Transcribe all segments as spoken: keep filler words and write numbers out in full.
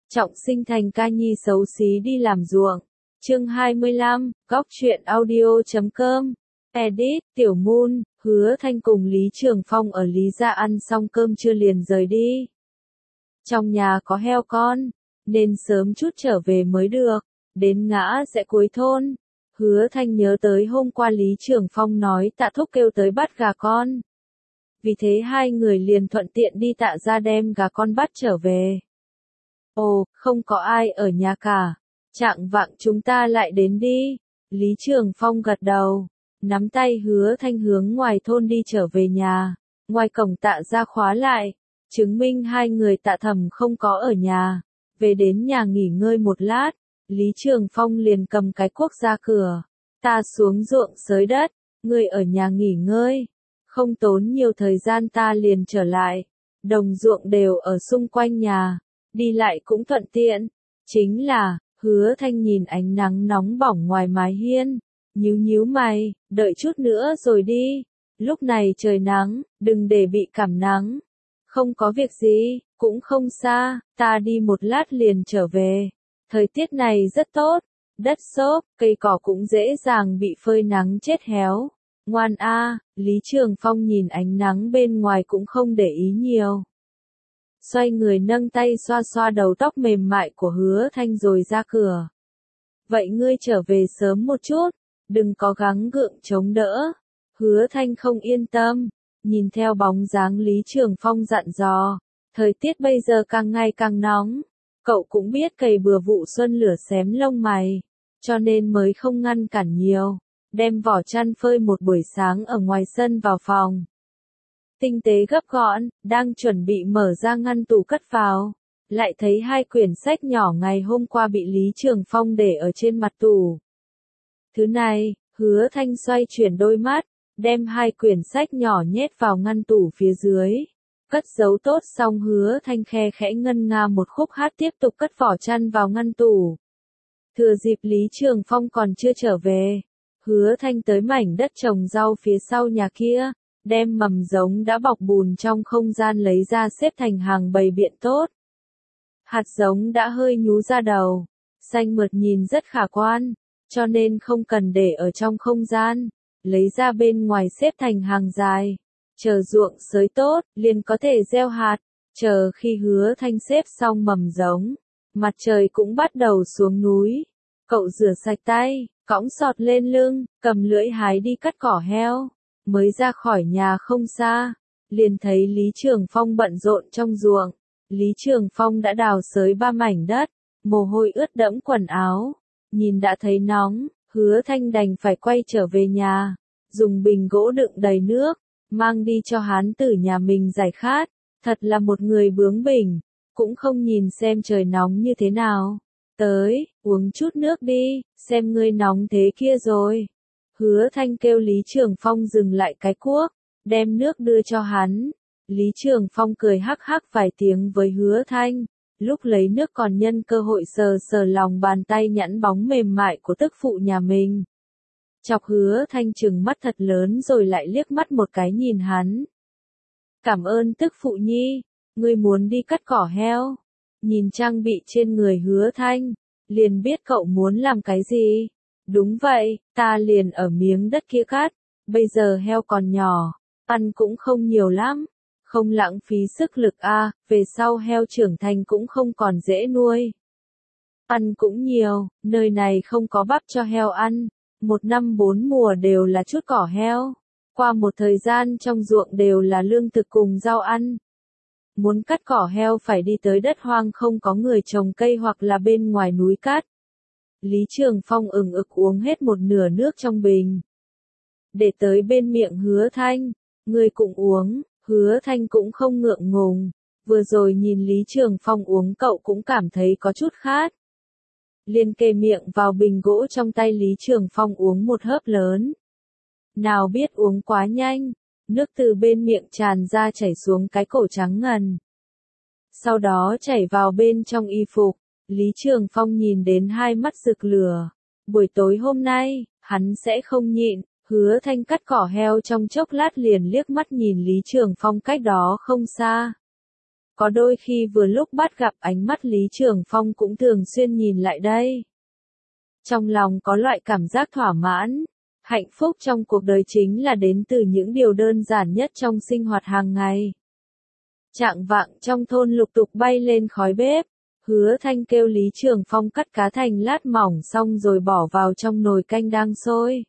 Trọng sinh thành ca nhi xấu xí đi làm ruộng. Chương hai mươi lăm, góc truyện audio chấm com. Edit, Tiểu Moon, Hứa Thanh cùng Lý Trường Phong ở Lý gia ăn xong cơm trưa liền rời đi. Trong nhà có heo con, nên sớm chút trở về mới được, đến ngã rẽ cuối thôn. Hứa Thanh nhớ tới hôm qua Lý Trường Phong nói Tạ Thúc kêu tới bắt gà con. Vì thế hai người liền thuận tiện đi Tạ gia đem gà con bắt trở về. Ồ, không có ai ở nhà cả. Chạng vạng chúng ta lại đến đi. Lý Trường Phong gật đầu, nắm tay Hứa Thanh hướng ngoài thôn đi trở về nhà. Ngoài cổng Tạ gia khóa lại, chứng minh hai người Tạ Thẩm không có ở nhà. Về đến nhà nghỉ ngơi một lát, Lý Trường Phong liền cầm cái cuốc ra cửa. Ta xuống ruộng xới đất, ngươi ở nhà nghỉ ngơi. Không tốn nhiều thời gian ta liền trở lại. Đồng ruộng đều ở xung quanh nhà, đi lại cũng thuận tiện. Chính là, Hứa Thanh nhìn ánh nắng nóng bỏng ngoài mái hiên, nhíu nhíu mày, đợi chút nữa rồi đi. Lúc này trời nắng, đừng để bị cảm nắng. Không có việc gì, cũng không xa, ta đi một lát liền trở về. Thời tiết này rất tốt, đất xốp, cây cỏ cũng dễ dàng bị phơi nắng chết héo. Ngoan a, Lý Trường Phong nhìn ánh nắng bên ngoài cũng không để ý nhiều. Xoay người nâng tay xoa xoa đầu tóc mềm mại của Hứa Thanh rồi ra cửa. Vậy ngươi trở về sớm một chút, đừng có gắng gượng chống đỡ. Hứa Thanh không yên tâm, nhìn theo bóng dáng Lý Trường Phong dặn dò. Thời tiết bây giờ càng ngày càng nóng, cậu cũng biết cày bừa vụ xuân lửa xém lông mày, cho nên mới không ngăn cản nhiều, đem vỏ chăn phơi một buổi sáng ở ngoài sân vào phòng. Tinh tế gấp gọn, đang chuẩn bị mở ra ngăn tủ cất vào, lại thấy hai quyển sách nhỏ ngày hôm qua bị Lý Trường Phong để ở trên mặt tủ. Thứ này, Hứa Thanh xoay chuyển đôi mắt, đem hai quyển sách nhỏ nhét vào ngăn tủ phía dưới. Cất giấu tốt xong Hứa Thanh khe khẽ ngân nga một khúc hát tiếp tục cất vỏ chăn vào ngăn tủ. Thừa dịp Lý Trường Phong còn chưa trở về, Hứa Thanh tới mảnh đất trồng rau phía sau nhà kia, đem mầm giống đã bọc bùn trong không gian lấy ra xếp thành hàng bày biện tốt. Hạt giống đã hơi nhú ra đầu, xanh mượt nhìn rất khả quan, cho nên không cần để ở trong không gian, lấy ra bên ngoài xếp thành hàng dài. Chờ ruộng xới tốt, liền có thể gieo hạt. Chờ khi Hứa Thanh xếp xong mầm giống, mặt trời cũng bắt đầu xuống núi. Cậu rửa sạch tay, cõng sọt lên lưng, cầm lưỡi hái đi cắt cỏ heo. Mới ra khỏi nhà không xa, liền thấy Lý Trường Phong bận rộn trong ruộng. Lý Trường Phong đã đào xới ba mảnh đất, mồ hôi ướt đẫm quần áo. Nhìn đã thấy nóng, Hứa Thanh đành phải quay trở về nhà, dùng bình gỗ đựng đầy nước, mang đi cho hán tử nhà mình giải khát. Thật là một người bướng bỉnh, cũng không nhìn xem trời nóng như thế nào. Tới, uống chút nước đi, xem ngươi nóng thế kia rồi. Hứa Thanh kêu Lý Trường Phong dừng lại cái cuốc, đem nước đưa cho hắn. Lý Trường Phong cười hắc hắc vài tiếng với Hứa Thanh, lúc lấy nước còn nhân cơ hội sờ sờ lòng bàn tay nhẵn bóng mềm mại của tức phụ nhà mình. Chọc Hứa Thanh trừng mắt thật lớn rồi lại liếc mắt một cái nhìn hắn. Cảm ơn tức phụ nhi, ngươi muốn đi cắt cỏ heo. Nhìn trang bị trên người Hứa Thanh, liền biết cậu muốn làm cái gì. Đúng vậy, ta liền ở miếng đất kia cắt, bây giờ heo còn nhỏ, ăn cũng không nhiều lắm, không lãng phí sức lực a, à, về sau heo trưởng thành cũng không còn dễ nuôi. Ăn cũng nhiều, nơi này không có bắp cho heo ăn, một năm bốn mùa đều là chút cỏ heo, qua một thời gian trong ruộng đều là lương thực cùng rau ăn. Muốn cắt cỏ heo phải đi tới đất hoang không có người trồng cây hoặc là bên ngoài núi cắt. Lý Trường Phong ừng ực uống hết một nửa nước trong bình. Để tới bên miệng Hứa Thanh, người cũng uống, Hứa Thanh cũng không ngượng ngùng. Vừa rồi nhìn Lý Trường Phong uống cậu cũng cảm thấy có chút khát. Liền kề miệng vào bình gỗ trong tay Lý Trường Phong uống một hớp lớn. Nào biết uống quá nhanh, nước từ bên miệng tràn ra chảy xuống cái cổ trắng ngần. Sau đó chảy vào bên trong y phục. Lý Trường Phong nhìn đến hai mắt rực lửa. Buổi tối hôm nay, hắn sẽ không nhịn. Hứa Thanh cắt cỏ heo trong chốc lát liền liếc mắt nhìn Lý Trường Phong cách đó không xa. Có đôi khi vừa lúc bắt gặp ánh mắt Lý Trường Phong cũng thường xuyên nhìn lại đây. Trong lòng có loại cảm giác thỏa mãn. Hạnh phúc trong cuộc đời chính là đến từ những điều đơn giản nhất trong sinh hoạt hàng ngày. Chạng vạng trong thôn lục tục bay lên khói bếp. Hứa Thanh kêu Lý Trường Phong cắt cá thành lát mỏng xong rồi bỏ vào trong nồi canh đang sôi.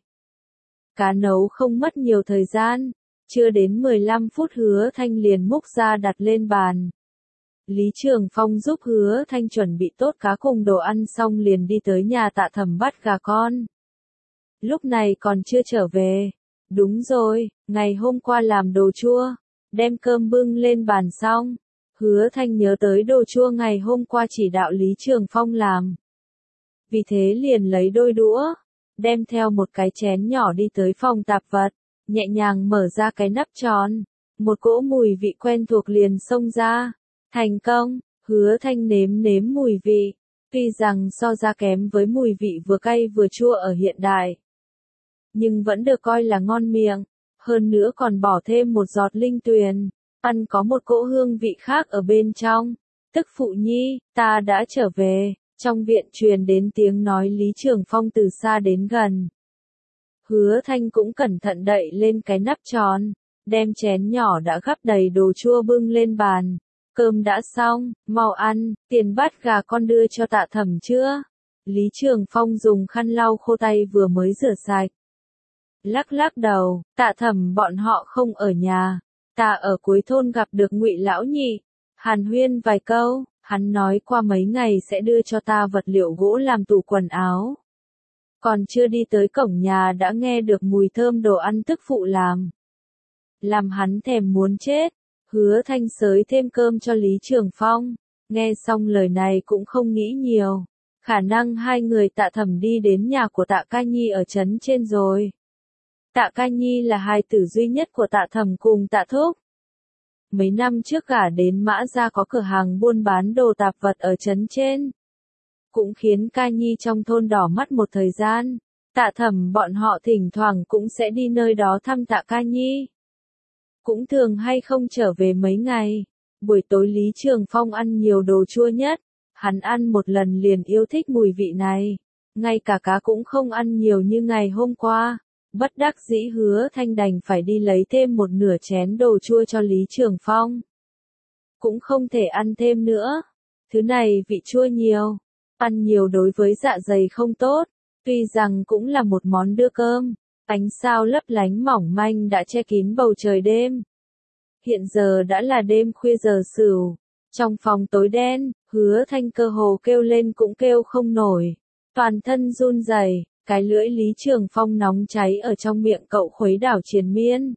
Cá nấu không mất nhiều thời gian. Chưa đến mười lăm phút Hứa Thanh liền múc ra đặt lên bàn. Lý Trường Phong giúp Hứa Thanh chuẩn bị tốt cá cùng đồ ăn xong liền đi tới nhà Tạ Thẩm bắt gà con. Lúc này còn chưa trở về. Đúng rồi, ngày hôm qua làm đồ chua. Đem cơm bưng lên bàn xong. Hứa Thanh nhớ tới đồ chua ngày hôm qua chỉ đạo Lý Trường Phong làm. Vì thế liền lấy đôi đũa. Đem theo một cái chén nhỏ đi tới phòng tạp vật. Nhẹ nhàng mở ra cái nắp tròn. Một cỗ mùi vị quen thuộc liền xông ra. Thành công, Hứa Thanh nếm nếm mùi vị. Tuy rằng so ra kém với mùi vị vừa cay vừa chua ở hiện đại. Nhưng vẫn được coi là ngon miệng. Hơn nữa còn bỏ thêm một giọt linh tuyền. Ăn có một cỗ hương vị khác ở bên trong. Tức phụ nhi, ta đã trở về. Trong viện truyền đến tiếng nói Lý Trường Phong từ xa đến gần. Hứa Thanh cũng cẩn thận đậy lên cái nắp tròn. Đem chén nhỏ đã gắp đầy đồ chua bưng lên bàn. Cơm đã xong, mau ăn, tiền bát gà con đưa cho Tạ Thẩm chưa? Lý Trường Phong dùng khăn lau khô tay vừa mới rửa sạch. Lắc lắc đầu, Tạ Thẩm bọn họ không ở nhà. Ta ở cuối thôn gặp được Ngụy lão nhị. Hàn huyên vài câu, hắn nói qua mấy ngày sẽ đưa cho ta vật liệu gỗ làm tủ quần áo. Còn chưa đi tới cổng nhà đã nghe được mùi thơm đồ ăn tức phụ làm. Làm hắn thèm muốn chết. Hứa Thanh xới thêm cơm cho Lý Trường Phong. Nghe xong lời này cũng không nghĩ nhiều. Khả năng hai người Tạ Thẩm đi đến nhà của Tạ Ca Nhi ở trấn trên rồi. Tạ Ca Nhi là hài tử duy nhất của Tạ Thẩm cùng Tạ Thúc. Mấy năm trước gả đến Mã Gia có cửa hàng buôn bán đồ tạp vật ở trấn trên. Cũng khiến Ca Nhi trong thôn đỏ mắt một thời gian. Tạ Thẩm bọn họ thỉnh thoảng cũng sẽ đi nơi đó thăm Tạ Ca Nhi. Cũng thường hay không trở về mấy ngày. Buổi tối Lý Trường Phong ăn nhiều đồ chua nhất. Hắn ăn một lần liền yêu thích mùi vị này. Ngay cả cá cũng không ăn nhiều như ngày hôm qua. Bất đắc dĩ Hứa Thanh đành phải đi lấy thêm một nửa chén đồ chua cho Lý Trường Phong. Cũng không thể ăn thêm nữa. Thứ này vị chua nhiều. Ăn nhiều đối với dạ dày không tốt. Tuy rằng cũng là một món đưa cơm. Ánh sao lấp lánh mỏng manh đã che kín bầu trời đêm. Hiện giờ đã là đêm khuya giờ sửu. Trong phòng tối đen, Hứa Thanh cơ hồ kêu lên cũng kêu không nổi. Toàn thân run rẩy, cái lưỡi Lý Trường Phong nóng cháy ở trong miệng cậu khuấy đảo triền miên.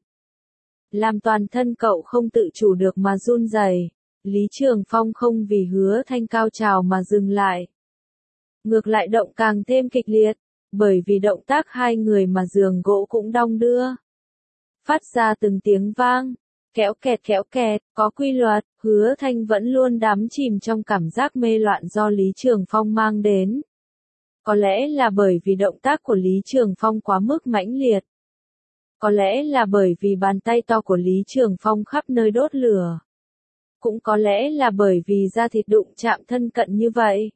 Làm toàn thân cậu không tự chủ được mà run rẩy. Lý Trường Phong không vì Hứa Thanh cao trào mà dừng lại. Ngược lại động càng thêm kịch liệt. Bởi vì động tác hai người mà giường gỗ cũng đong đưa. Phát ra từng tiếng vang. Kéo kẹt kéo kẹt, có quy luật. Hứa Thanh vẫn luôn đắm chìm trong cảm giác mê loạn do Lý Trường Phong mang đến. Có lẽ là bởi vì động tác của Lý Trường Phong quá mức mãnh liệt. Có lẽ là bởi vì bàn tay to của Lý Trường Phong khắp nơi đốt lửa. Cũng có lẽ là bởi vì da thịt đụng chạm thân cận như vậy.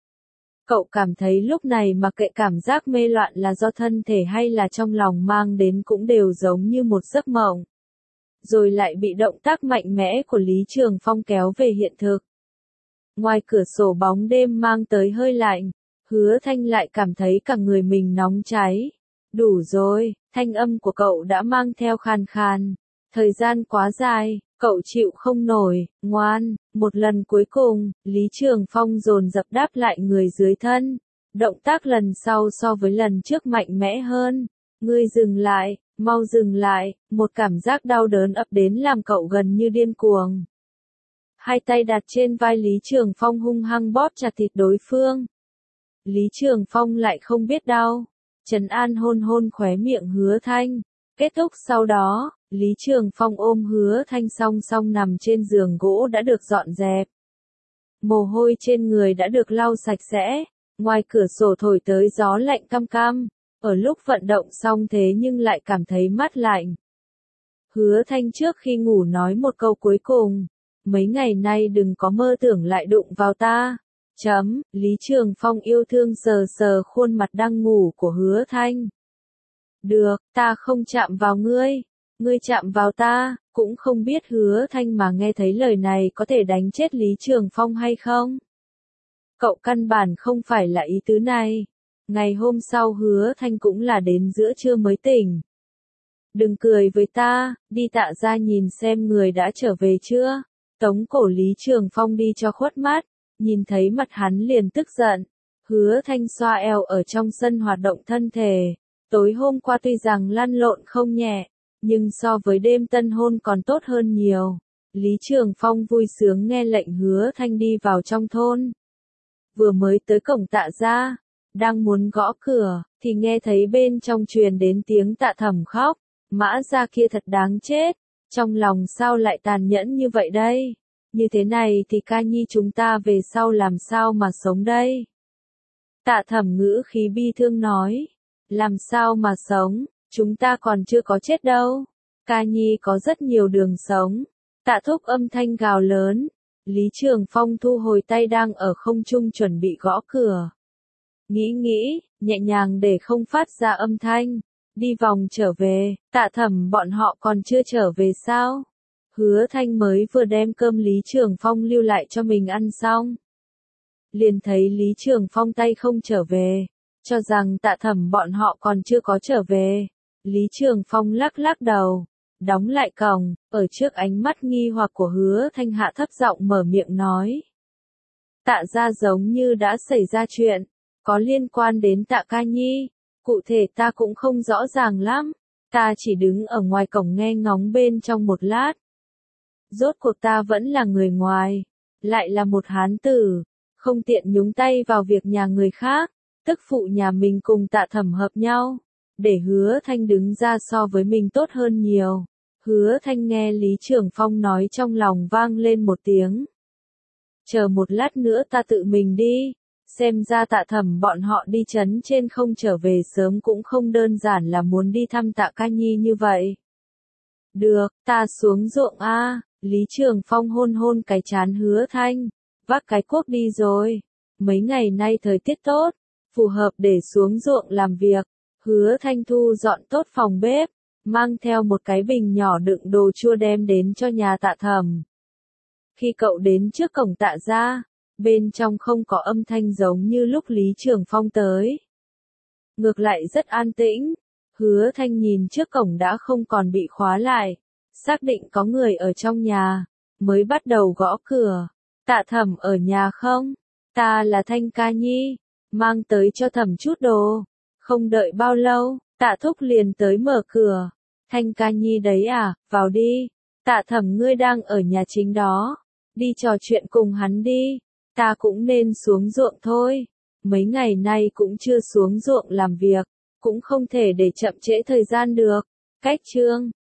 Cậu cảm thấy lúc này mà kệ cảm giác mê loạn là do thân thể hay là trong lòng mang đến cũng đều giống như một giấc mộng. Rồi lại bị động tác mạnh mẽ của Lý Trường Phong kéo về hiện thực. Ngoài cửa sổ bóng đêm mang tới hơi lạnh, Hứa Thanh lại cảm thấy cả người mình nóng cháy. Đủ rồi, thanh âm của cậu đã mang theo khàn khàn. Thời gian quá dài, cậu chịu không nổi, ngoan, một lần cuối cùng, Lý Trường Phong dồn dập đáp lại người dưới thân. Động tác lần sau so với lần trước mạnh mẽ hơn. Ngươi dừng lại, mau dừng lại, một cảm giác đau đớn ập đến làm cậu gần như điên cuồng. Hai tay đặt trên vai Lý Trường Phong hung hăng bóp chặt thịt đối phương. Lý Trường Phong lại không biết đau. Trấn an hôn hôn khóe miệng Hứa Thanh. Kết thúc sau đó, Lý Trường Phong ôm Hứa Thanh song song nằm trên giường gỗ đã được dọn dẹp. Mồ hôi trên người đã được lau sạch sẽ. Ngoài cửa sổ thổi tới gió lạnh căm căm. Ở lúc vận động xong thế nhưng lại cảm thấy mát lạnh. Hứa Thanh trước khi ngủ nói một câu cuối cùng. mấy ngày nay đừng có mơ tưởng lại đụng vào ta. Chấm, Lý Trường Phong yêu thương sờ sờ khuôn mặt đang ngủ của Hứa Thanh. Được, ta không chạm vào ngươi, ngươi chạm vào ta, cũng không biết Hứa Thanh mà nghe thấy lời này có thể đánh chết Lý Trường Phong hay không. Cậu căn bản không phải là ý tứ này. Ngày hôm sau Hứa Thanh cũng là đến giữa trưa mới tỉnh. Đừng cười với ta, đi Tạ ra nhìn xem người đã trở về chưa. Tống cổ Lý Trường Phong đi cho khuất mắt, nhìn thấy mặt hắn liền tức giận. Hứa Thanh xoa eo ở trong sân hoạt động thân thể. Tối hôm qua tuy rằng lăn lộn không nhẹ, nhưng so với đêm tân hôn còn tốt hơn nhiều. Lý Trường Phong vui sướng nghe lệnh Hứa Thanh đi vào trong thôn. Vừa mới tới cổng Tạ ra, đang muốn gõ cửa, thì nghe thấy bên trong truyền đến tiếng Tạ Thẩm khóc. Mã gia kia thật đáng chết, trong lòng sao lại tàn nhẫn như vậy đây? Như thế này thì ca nhi chúng ta về sau làm sao mà sống đây? Tạ Thẩm ngữ khí bi thương nói, làm sao mà sống, chúng ta còn chưa có chết đâu. Ca nhi có rất nhiều đường sống. Tạ Thúc âm thanh gào lớn. Lý Trường Phong thu hồi tay đang ở không trung chuẩn bị gõ cửa. Nghĩ nghĩ, nhẹ nhàng để không phát ra âm thanh. Đi vòng trở về, Tạ Thẩm bọn họ còn chưa trở về sao? Hứa Thanh mới vừa đem cơm Lý Trường Phong lưu lại cho mình ăn xong. Liền thấy Lý Trường Phong tay không trở về, cho rằng Tạ Thẩm bọn họ còn chưa có trở về. Lý Trường Phong lắc lắc đầu, đóng lại cổng, ở trước ánh mắt nghi hoặc của Hứa Thanh hạ thấp giọng mở miệng nói. Tạ ra giống như đã xảy ra chuyện, có liên quan đến Tạ ca nhi. Cụ thể ta cũng không rõ ràng lắm, ta chỉ đứng ở ngoài cổng nghe ngóng bên trong một lát. Rốt cuộc ta vẫn là người ngoài, lại là một hán tử, không tiện nhúng tay vào việc nhà người khác, tức phụ nhà mình cùng Tạ Thẩm hợp nhau, để Hứa Thanh đứng ra so với mình tốt hơn nhiều. Hứa Thanh nghe Lý Trường Phong nói trong lòng vang lên một tiếng. Chờ một lát nữa ta tự mình đi. Xem ra Tạ Thẩm bọn họ đi chấn trên không trở về sớm cũng không đơn giản là muốn đi thăm Tạ ca nhi như vậy. Được, ta xuống ruộng a. Lý Trường Phong hôn hôn cái trán Hứa Thanh, vác cái cuốc đi rồi. Mấy ngày nay thời tiết tốt, phù hợp để xuống ruộng làm việc. Hứa Thanh thu dọn tốt phòng bếp, mang theo một cái bình nhỏ đựng đồ chua đem đến cho nhà Tạ Thẩm. Khi cậu đến trước cổng Tạ ra, bên trong không có âm thanh giống như lúc Lý Trường Phong tới. Ngược lại rất an tĩnh. Hứa Thanh nhìn trước cổng đã không còn bị khóa lại, xác định có người ở trong nhà, mới bắt đầu gõ cửa. Tạ Thẩm ở nhà không? Ta là Thanh ca nhi, mang tới cho Thẩm chút đồ. Không đợi bao lâu, Tạ Thúc liền tới mở cửa. Thanh ca nhi đấy à, vào đi. Tạ Thẩm ngươi đang ở nhà chính đó, đi trò chuyện cùng hắn đi. Ta cũng nên xuống ruộng thôi. Mấy ngày nay cũng chưa xuống ruộng làm việc, cũng không thể để chậm trễ thời gian được. Cách chương